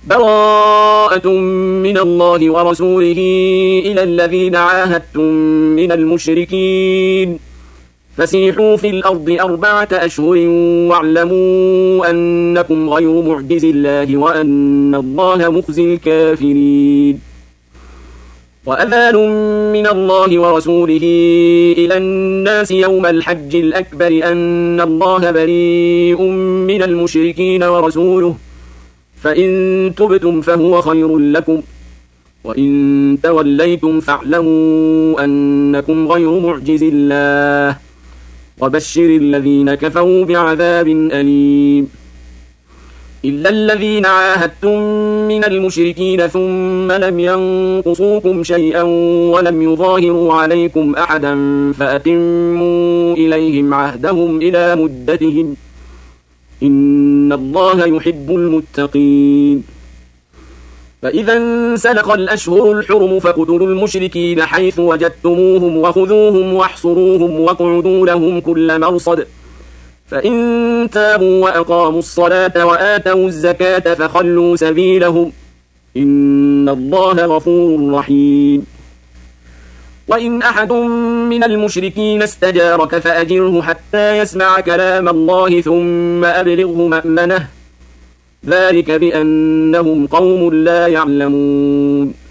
براءة من الله ورسوله إلى الذين عاهدتم من المشركين فسيحوا في الأرض 4 أشهر واعلموا أنكم غير معجز الله وأن الله مخزي الكافرين وأذان من الله ورسوله إلى الناس يوم الحج الأكبر أن الله بريء من المشركين ورسوله فإن تبتم فهو خير لكم وإن توليتم فاعلموا أنكم غير معجز الله وبشر الذين كفروا بعذاب أليم إلا الذين عاهدتم من المشركين ثم لم ينقصوكم شيئا ولم يظاهروا عليكم أحدا فأتموا إليهم عهدهم إلى مدتهم إن الله يحب المتقين فإذا انسلخ الأشهر الحرم فاقتلوا المشركين حيث وجدتموهم وخذوهم واحصروهم واقعدوا لهم كل مرصد فإن تابوا وأقاموا الصلاة وآتوا الزكاة فخلوا سبيلهم إن الله غفور رحيم وإن أحد من المشركين استجارك فأجره حتى يسمع كلام الله ثم أبلغه مأمنه ذلك بأنهم قوم لا يعلمون